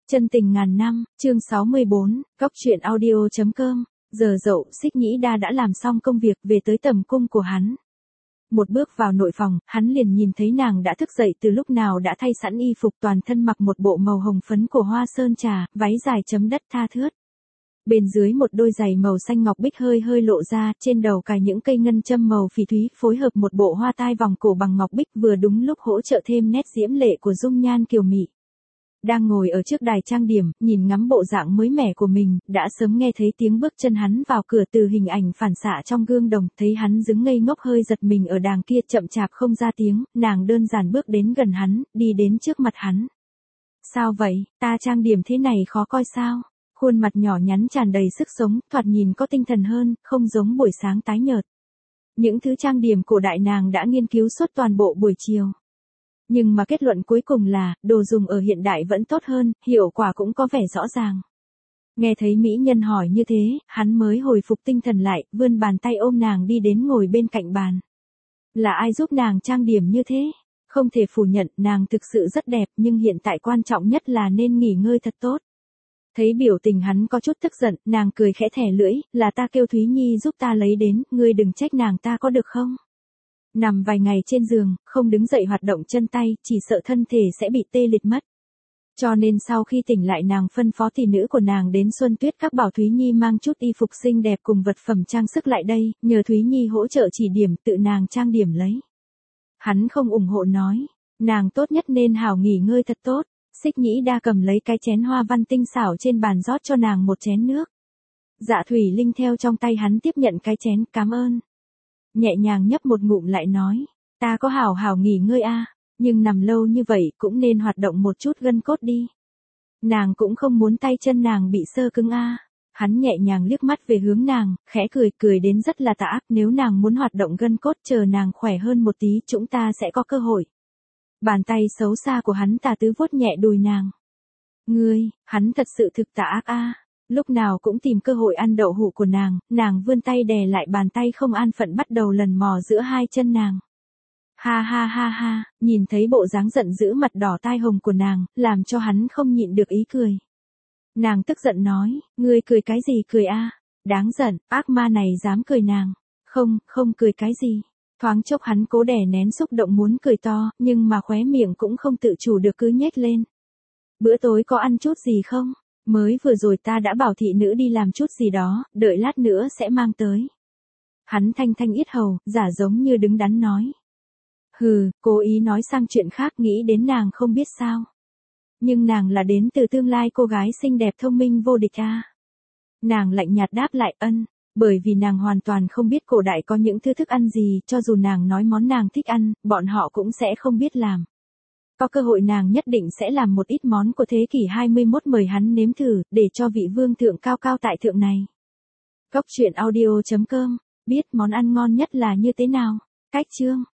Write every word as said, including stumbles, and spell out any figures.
Chân tình ngàn năm, chương sáu mươi bốn, góc truyện audio.com, giờ dậu, Xích Nhĩ Đa đã làm xong công việc về tới tầm cung của hắn. Một bước vào nội phòng, hắn liền nhìn thấy nàng đã thức dậy từ lúc nào đã thay sẵn y phục, toàn thân mặc một bộ màu hồng phấn của hoa sơn trà, váy dài chấm đất tha thướt. Bên dưới một đôi giày màu xanh ngọc bích hơi hơi lộ ra, trên đầu cài những cây ngân châm màu phỉ thúy, phối hợp một bộ hoa tai vòng cổ bằng ngọc bích vừa đúng lúc hỗ trợ thêm nét diễm lệ của dung nhan kiều mị. Đang ngồi ở trước đài trang điểm, nhìn ngắm bộ dạng mới mẻ của mình, đã sớm nghe thấy tiếng bước chân hắn vào cửa từ hình ảnh phản xạ trong gương đồng, thấy hắn đứng ngây ngốc hơi giật mình ở đàng kia, chậm chạp không ra tiếng, nàng đơn giản bước đến gần hắn, đi đến trước mặt hắn. Sao vậy, ta trang điểm thế này khó coi sao? Khuôn mặt nhỏ nhắn tràn đầy sức sống, thoạt nhìn có tinh thần hơn, không giống buổi sáng tái nhợt. Những thứ trang điểm cổ đại nàng đã nghiên cứu suốt toàn bộ buổi chiều. Nhưng mà kết luận cuối cùng là, đồ dùng ở hiện đại vẫn tốt hơn, hiệu quả cũng có vẻ rõ ràng. Nghe thấy mỹ nhân hỏi như thế, hắn mới hồi phục tinh thần lại, vươn bàn tay ôm nàng đi đến ngồi bên cạnh bàn. Là ai giúp nàng trang điểm như thế? Không thể phủ nhận, nàng thực sự rất đẹp, nhưng hiện tại quan trọng nhất là nên nghỉ ngơi thật tốt. Thấy biểu tình hắn có chút tức giận, nàng cười khẽ thẻ lưỡi, là ta kêu Thúy Nhi giúp ta lấy đến, ngươi đừng trách nàng ta có được không? Nằm vài ngày trên giường, không đứng dậy hoạt động chân tay, chỉ sợ thân thể sẽ bị tê liệt mất. Cho nên sau khi tỉnh lại nàng phân phó tỷ nữ của nàng đến Xuân Tuyết các bảo Thúy Nhi mang chút y phục xinh đẹp cùng vật phẩm trang sức lại đây, nhờ Thúy Nhi hỗ trợ chỉ điểm, tự nàng trang điểm lấy. Hắn không ủng hộ nói, nàng tốt nhất nên hảo nghỉ ngơi thật tốt. Xích Nhĩ Đa cầm lấy cái chén hoa văn tinh xảo trên bàn rót cho nàng một chén nước. Dạ Thủy Linh theo trong tay hắn tiếp nhận cái chén, cảm ơn. Nhẹ nhàng nhấp một ngụm lại nói, ta có hảo hảo nghỉ ngơi a, nhưng nằm lâu như vậy cũng nên hoạt động một chút gân cốt đi. Nàng cũng không muốn tay chân nàng bị sơ cứng a. Hắn nhẹ nhàng liếc mắt về hướng nàng, khẽ cười, cười đến rất là tà ác, nếu nàng muốn hoạt động gân cốt chờ nàng khỏe hơn một tí chúng ta sẽ có cơ hội. Bàn tay xấu xa của hắn tà tứ vuốt nhẹ đùi nàng. Ngươi, hắn thật sự thực tà ác a, lúc nào cũng tìm cơ hội ăn đậu hũ của nàng, nàng vươn tay đè lại bàn tay không an phận bắt đầu lần mò giữa hai chân nàng. Ha ha ha ha, nhìn thấy bộ dáng giận dữ mặt đỏ tai hồng của nàng, làm cho hắn không nhịn được ý cười. Nàng tức giận nói, ngươi cười cái gì cười a? Đáng giận, ác ma này dám cười nàng. Không, không cười cái gì. Thoáng chốc hắn cố đè nén xúc động muốn cười to, nhưng mà khóe miệng cũng không tự chủ được cứ nhếch lên. Bữa tối có ăn chút gì không? Mới vừa rồi ta đã bảo thị nữ đi làm chút gì đó, đợi lát nữa sẽ mang tới. Hắn thanh thanh yết hầu, giả giống như đứng đắn nói. Hừ, cố ý nói sang chuyện khác, nghĩ đến nàng không biết sao. Nhưng nàng là đến từ tương lai cô gái xinh đẹp thông minh vô địch a. Nàng lạnh nhạt đáp lại ân. Bởi vì nàng hoàn toàn không biết cổ đại có những thứ thức ăn gì, cho dù nàng nói món nàng thích ăn, bọn họ cũng sẽ không biết làm. Có cơ hội nàng nhất định sẽ làm một ít món của thế kỷ hai mươi mốt mời hắn nếm thử, để cho vị vương thượng cao cao tại thượng này. Góc truyện audio.com, biết món ăn ngon nhất là như thế nào? Cách chương.